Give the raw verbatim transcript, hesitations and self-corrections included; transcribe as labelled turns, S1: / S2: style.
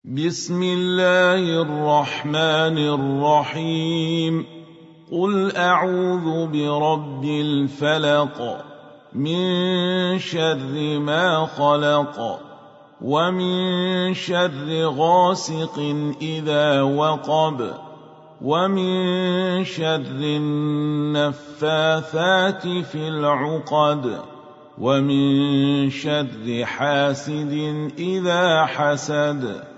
S1: بسم الله الرحمن الرحيم. قل أعوذ برب الفلق من شر ما خلق ومن شر غاسق إذا وقب ومن شر النفاثات في العقد ومن شر حاسد إذا حسد.